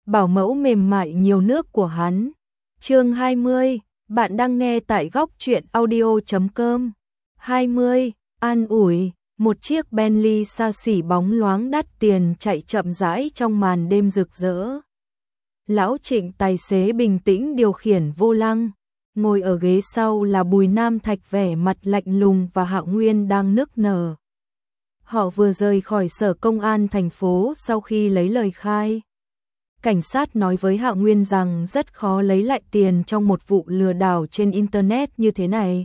bảo mẫu mềm mại nhiều nước của hắn. Chương 20, bạn đang nghe tại góc truyện audio.com. 20, an ủi, một chiếc Bentley xa xỉ bóng loáng đắt tiền chạy chậm rãi trong màn đêm rực rỡ. Lão Trịnh tài xế bình tĩnh điều khiển vô lăng, ngồi ở ghế sau là Bùi Nam Thạch vẻ mặt lạnh lùng và Hạo Nguyên đang nức nở. Họ vừa rời khỏi sở công an thành phố sau khi lấy lời khai. Cảnh sát nói với Hạo Nguyên rằng rất khó lấy lại tiền trong một vụ lừa đảo trên Internet như thế này.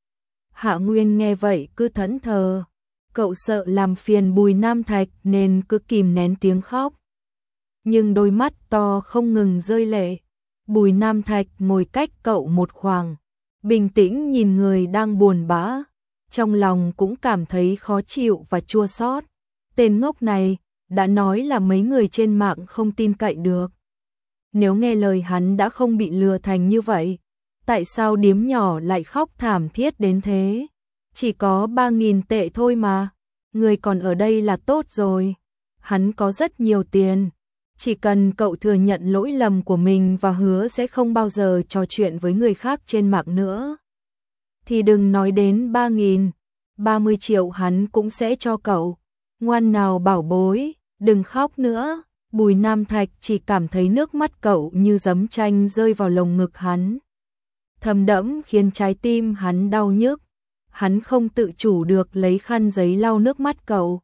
Hạo Nguyên nghe vậy cứ thẫn thờ. Cậu sợ làm phiền Bùi Nam Thạch nên cứ kìm nén tiếng khóc. Nhưng đôi mắt to không ngừng rơi lệ. Bùi Nam Thạch ngồi cách cậu một khoảng, bình tĩnh nhìn người đang buồn bã. Trong lòng cũng cảm thấy khó chịu và chua xót. Tên ngốc này đã nói là mấy người trên mạng không tin cậy được. Nếu nghe lời hắn đã không bị lừa thành như vậy, tại sao điếm nhỏ lại khóc thảm thiết đến thế? Chỉ có 3.000 tệ thôi mà, người còn ở đây là tốt rồi. Hắn có rất nhiều tiền, chỉ cần cậu thừa nhận lỗi lầm của mình và hứa sẽ không bao giờ trò chuyện với người khác trên mạng nữa. Thì đừng nói đến 3.000, 30 triệu hắn cũng sẽ cho cậu. Ngoan nào bảo bối, đừng khóc nữa. Bùi Nam Thạch chỉ cảm thấy nước mắt cậu như giấm chanh rơi vào lồng ngực hắn. Thấm đẫm khiến trái tim hắn đau nhức. Hắn không tự chủ được lấy khăn giấy lau nước mắt cậu.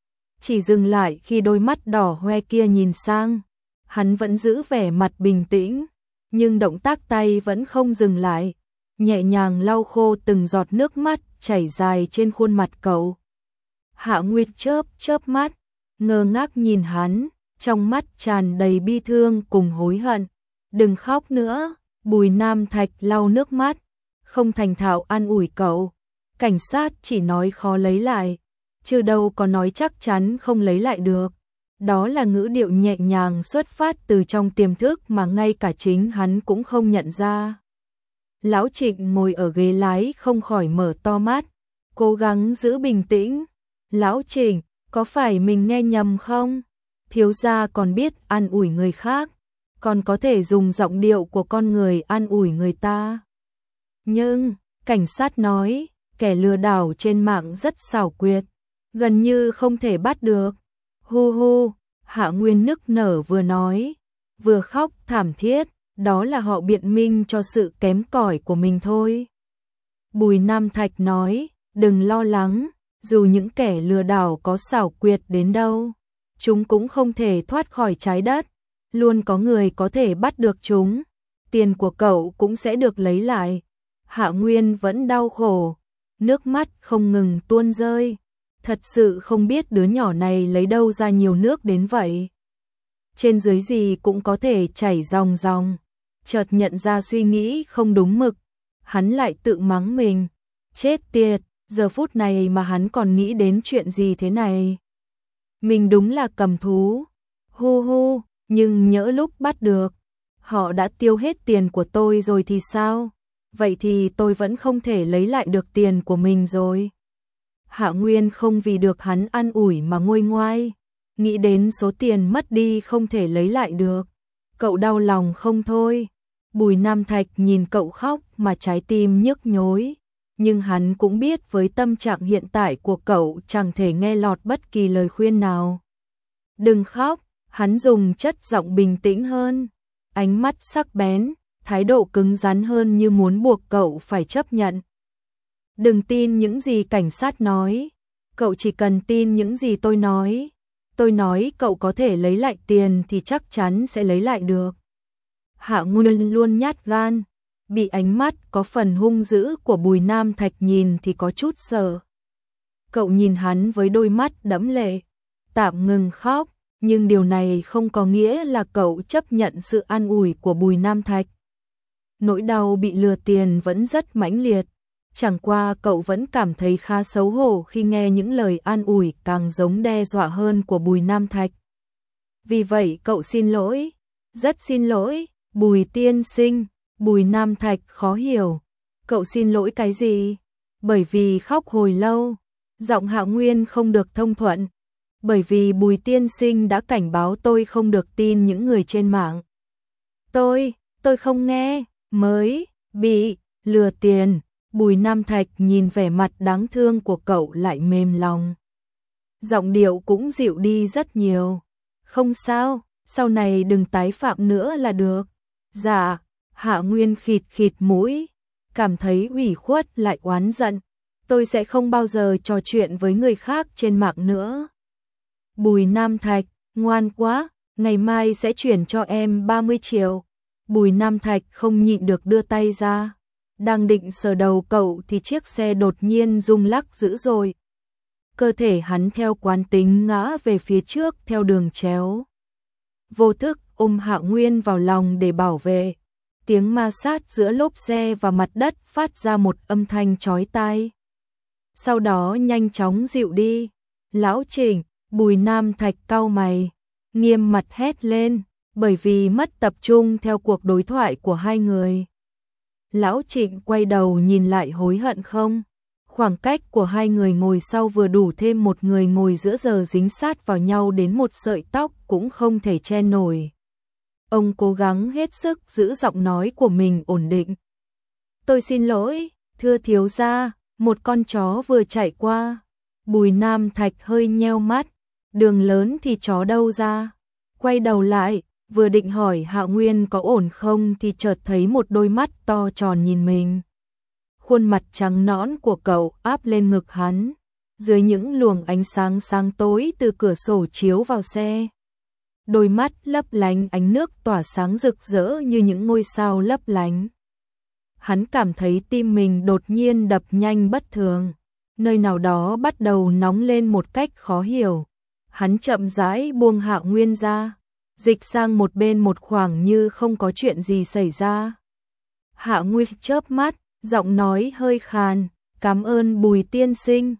Chỉ dừng lại khi đôi mắt đỏ hoe kia nhìn sang. Hắn vẫn giữ vẻ mặt bình tĩnh, nhưng động tác tay vẫn không dừng lại. Nhẹ nhàng lau khô từng giọt nước mắt chảy dài trên khuôn mặt cậu. Hạ Nguyệt chớp mắt, ngơ ngác nhìn hắn, trong mắt tràn đầy bi thương cùng hối hận. Đừng khóc nữa, Bùi Nam Thạch lau nước mắt, không thành thạo an ủi cậu. Cảnh sát chỉ nói khó lấy lại, chứ đâu có nói chắc chắn không lấy lại được. Đó là ngữ điệu nhẹ nhàng xuất phát từ trong tiềm thức mà ngay cả chính hắn cũng không nhận ra. Lão Trịnh ngồi ở ghế lái không khỏi mở to mắt, cố gắng giữ bình tĩnh. Lão Trịnh, có phải mình nghe nhầm không? Thiếu gia còn biết an ủi người khác, còn có thể dùng giọng điệu của con người an ủi người ta. Nhưng, cảnh sát nói, kẻ lừa đảo trên mạng rất xảo quyệt, gần như không thể bắt được. Hu hu, Hạ Nguyên nức nở vừa nói, vừa khóc thảm thiết, đó là họ biện minh cho sự kém cỏi của mình thôi. Bùi Nam Thạch nói, đừng lo lắng, dù những kẻ lừa đảo có xảo quyệt đến đâu, chúng cũng không thể thoát khỏi trái đất, luôn có người có thể bắt được chúng, tiền của cậu cũng sẽ được lấy lại. Hạ Nguyên vẫn đau khổ, nước mắt không ngừng tuôn rơi, thật sự không biết đứa nhỏ này lấy đâu ra nhiều nước đến vậy. Trên dưới gì cũng có thể chảy ròng ròng. Chợt nhận ra suy nghĩ không đúng mực, hắn lại tự mắng mình, chết tiệt, giờ phút này mà hắn còn nghĩ đến chuyện gì thế này. Mình đúng là cầm thú, hu hu, nhưng nhỡ lúc bắt được, họ đã tiêu hết tiền của tôi rồi thì sao? Vậy thì tôi vẫn không thể lấy lại được tiền của mình rồi. Hạ Nguyên không vì được hắn an ủi mà nguôi ngoai, nghĩ đến số tiền mất đi không thể lấy lại được. Cậu đau lòng không thôi. Bùi Nam Thạch nhìn cậu khóc mà trái tim nhức nhối, nhưng hắn cũng biết với tâm trạng hiện tại của cậu chẳng thể nghe lọt bất kỳ lời khuyên nào. Đừng khóc, hắn dùng chất giọng bình tĩnh hơn, ánh mắt sắc bén, thái độ cứng rắn hơn như muốn buộc cậu phải chấp nhận. Đừng tin những gì cảnh sát nói, cậu chỉ cần tin những gì tôi nói. Tôi nói cậu có thể lấy lại tiền thì chắc chắn sẽ lấy lại được. Hạ Nguyên luôn nhát gan, bị ánh mắt có phần hung dữ của Bùi Nam Thạch nhìn thì có chút sợ. Cậu nhìn hắn với đôi mắt đẫm lệ, tạm ngừng khóc, nhưng điều này không có nghĩa là cậu chấp nhận sự an ủi của Bùi Nam Thạch. Nỗi đau bị lừa tiền vẫn rất mãnh liệt, chẳng qua cậu vẫn cảm thấy khá xấu hổ khi nghe những lời an ủi càng giống đe dọa hơn của Bùi Nam Thạch. Vì vậy cậu xin lỗi, rất xin lỗi, Bùi tiên sinh. Bùi Nam Thạch khó hiểu, cậu xin lỗi cái gì? Bởi vì khóc hồi lâu, giọng Hạ Nguyên không được thông thuận. bởi vì Bùi tiên sinh đã cảnh báo tôi không được tin những người trên mạng. Tôi không nghe, mới bị lừa tiền. Bùi Nam Thạch nhìn vẻ mặt đáng thương của cậu lại mềm lòng. Giọng điệu cũng dịu đi rất nhiều. Không sao, sau này đừng tái phạm nữa là được. Dạ, Hạ Nguyên khịt khịt mũi, cảm thấy ủy khuất lại oán giận. Tôi sẽ không bao giờ trò chuyện với người khác trên mạng nữa. Bùi Nam Thạch, ngoan quá, ngày mai sẽ chuyển cho em 30 triệu. Bùi Nam Thạch không nhịn được đưa tay ra. Đang định sờ đầu cậu thì chiếc xe đột nhiên rung lắc dữ dội. Cơ thể hắn theo quán tính ngã về phía trước theo đường chéo. Vô thức ôm Hạ Nguyên vào lòng để bảo vệ. Tiếng ma sát giữa lốp xe và mặt đất phát ra một âm thanh chói tai. Sau đó nhanh chóng dịu đi. Lão Trịnh, Bùi Nam Thạch cau mày, nghiêm mặt hét lên, bởi vì mất tập trung theo cuộc đối thoại của hai người. Lão Trịnh quay đầu nhìn lại hối hận không? Khoảng cách của hai người ngồi sau vừa đủ, thêm một người ngồi giữa giờ dính sát vào nhau đến một sợi tóc cũng không thể che nổi. Ông cố gắng hết sức giữ giọng nói của mình ổn định. Tôi xin lỗi, thưa thiếu gia, một con chó vừa chạy qua. Bùi Nam Thạch hơi nheo mắt, đường lớn thì chó đâu ra. Quay đầu lại, vừa định hỏi Hạ Nguyên có ổn không thì chợt thấy một đôi mắt to tròn nhìn mình. Khuôn mặt trắng nõn của cậu áp lên ngực hắn, dưới những luồng ánh sáng sáng tối từ cửa sổ chiếu vào xe. Đôi mắt lấp lánh ánh nước tỏa sáng rực rỡ như những ngôi sao lấp lánh. Hắn cảm thấy tim mình đột nhiên đập nhanh bất thường, nơi nào đó bắt đầu nóng lên một cách khó hiểu. Hắn chậm rãi buông Hạ Nguyên ra, dịch sang một bên một khoảng như không có chuyện gì xảy ra. Hạ Nguyên chớp mắt, giọng nói hơi khàn, cảm ơn Bùi tiên sinh.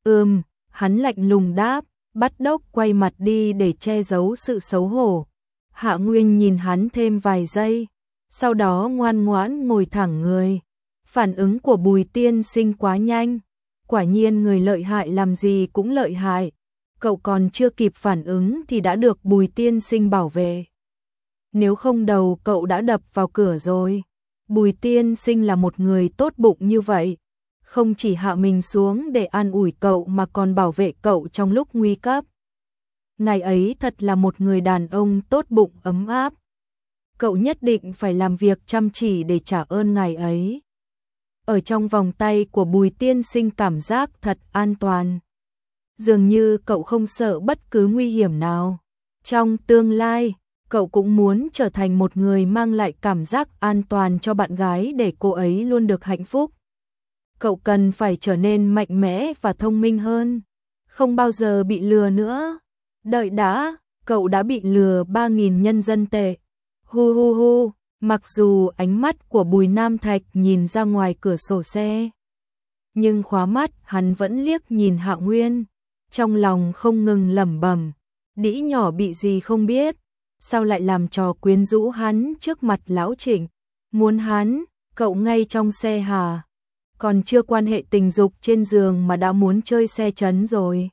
Hắn lạnh lùng đáp, bắt đốc quay mặt đi để che giấu sự xấu hổ. Hạ Nguyên nhìn hắn thêm vài giây, sau đó ngoan ngoãn ngồi thẳng người. Phản ứng của Bùi tiên sinh quá nhanh, quả nhiên người lợi hại làm gì cũng lợi hại. Cậu còn chưa kịp phản ứng thì đã được Bùi tiên sinh bảo vệ. Nếu không đầu cậu đã đập vào cửa rồi. Bùi tiên sinh là một người tốt bụng như vậy, không chỉ hạ mình xuống để an ủi cậu mà còn bảo vệ cậu trong lúc nguy cấp. Ngài ấy thật là một người đàn ông tốt bụng ấm áp. Cậu nhất định phải làm việc chăm chỉ để trả ơn ngài ấy. Ở trong vòng tay của Bùi tiên sinh cảm giác thật an toàn. Dường như cậu không sợ bất cứ nguy hiểm nào. Trong tương lai, cậu cũng muốn trở thành một người mang lại cảm giác an toàn cho bạn gái để cô ấy luôn được hạnh phúc. Cậu cần phải trở nên mạnh mẽ và thông minh hơn, không bao giờ bị lừa nữa. Đợi đã, cậu đã bị lừa 3.000 nhân dân tệ. Hu hu hu, mặc dù ánh mắt của Bùi Nam Thạch nhìn ra ngoài cửa sổ xe, nhưng khóa mắt hắn vẫn liếc nhìn Hạ Nguyên, trong lòng không ngừng lẩm bẩm, đĩ nhỏ bị gì không biết, sao lại làm trò quyến rũ hắn trước mặt lão Trịnh, muốn hắn, cậu ngay trong xe hả? Còn chưa quan hệ tình dục trên giường mà đã muốn chơi xe chấn rồi.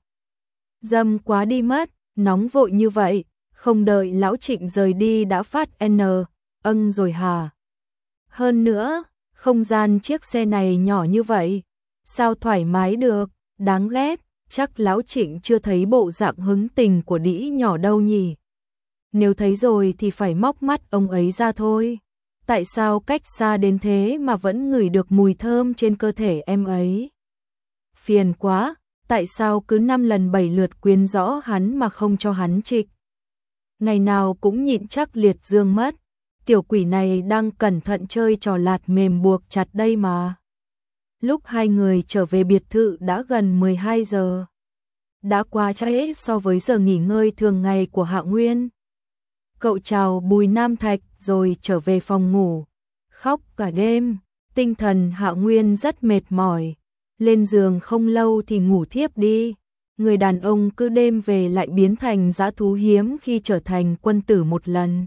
Dâm quá đi mất, nóng vội như vậy, không đợi lão Trịnh rời đi đã phát rồi hả? Hơn nữa, không gian chiếc xe này nhỏ như vậy, sao thoải mái được, đáng ghét, chắc lão Trịnh chưa thấy bộ dạng hứng tình của đĩ nhỏ đâu nhỉ. Nếu thấy rồi thì phải móc mắt ông ấy ra thôi. Tại sao cách xa đến thế mà vẫn ngửi được mùi thơm trên cơ thể em ấy? Phiền quá, tại sao cứ 5 lần 7 lượt quyến rõ hắn mà không cho hắn trịch? Ngày nào cũng nhịn chắc liệt dương mất. Tiểu quỷ này đang cẩn thận chơi trò lạt mềm buộc chặt đây mà. Lúc hai người trở về biệt thự đã gần 12 giờ. Đã quá trễ so với giờ nghỉ ngơi thường ngày của Hạ Nguyên. Cậu chào Bùi Nam Thạch rồi trở về phòng ngủ. Khóc cả đêm, tinh thần Hạ Nguyên rất mệt mỏi. Lên giường không lâu thì ngủ thiếp đi. Người đàn ông cứ đêm về lại biến thành dã thú hiếm khi trở thành quân tử một lần.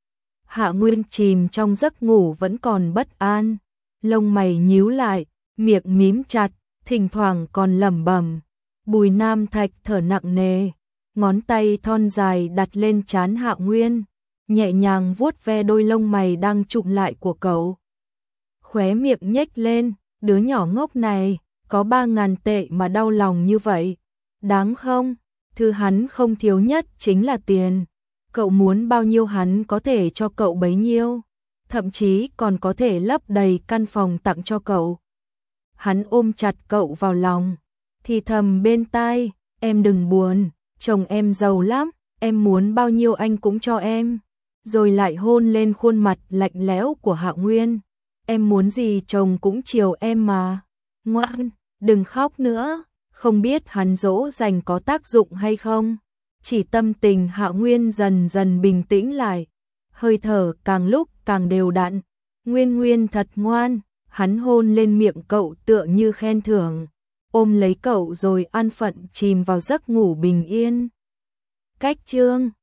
Hạ Nguyên chìm trong giấc ngủ vẫn còn bất an. Lông mày nhíu lại, miệng mím chặt, thỉnh thoảng còn lẩm bẩm. Bùi Nam Thạch thở nặng nề. ngón tay thon dài đặt lên trán Hạ Nguyên, nhẹ nhàng vuốt ve đôi lông mày đang trụm lại của cậu. Khóe miệng nhếch lên, đứa nhỏ ngốc này, có 3.000 tệ mà đau lòng như vậy, đáng không? Thứ hắn không thiếu nhất chính là tiền. Cậu muốn bao nhiêu hắn có thể cho cậu bấy nhiêu, thậm chí còn có thể lấp đầy căn phòng tặng cho cậu. Hắn ôm chặt cậu vào lòng, thì thầm bên tai, em đừng buồn, chồng em giàu lắm, em muốn bao nhiêu anh cũng cho em. Rồi lại hôn lên khuôn mặt lạnh lẽo của Hạ Nguyên, em muốn gì chồng cũng chiều em mà. Ngoan, đừng khóc nữa. Không biết hắn dỗ dành có tác dụng hay không. Chỉ tâm tình Hạ Nguyên dần dần bình tĩnh lại, hơi thở càng lúc càng đều đặn. Nguyên Nguyên thật ngoan, hắn hôn lên miệng cậu tựa như khen thưởng, ôm lấy cậu rồi an phận chìm vào giấc ngủ bình yên. Cách chương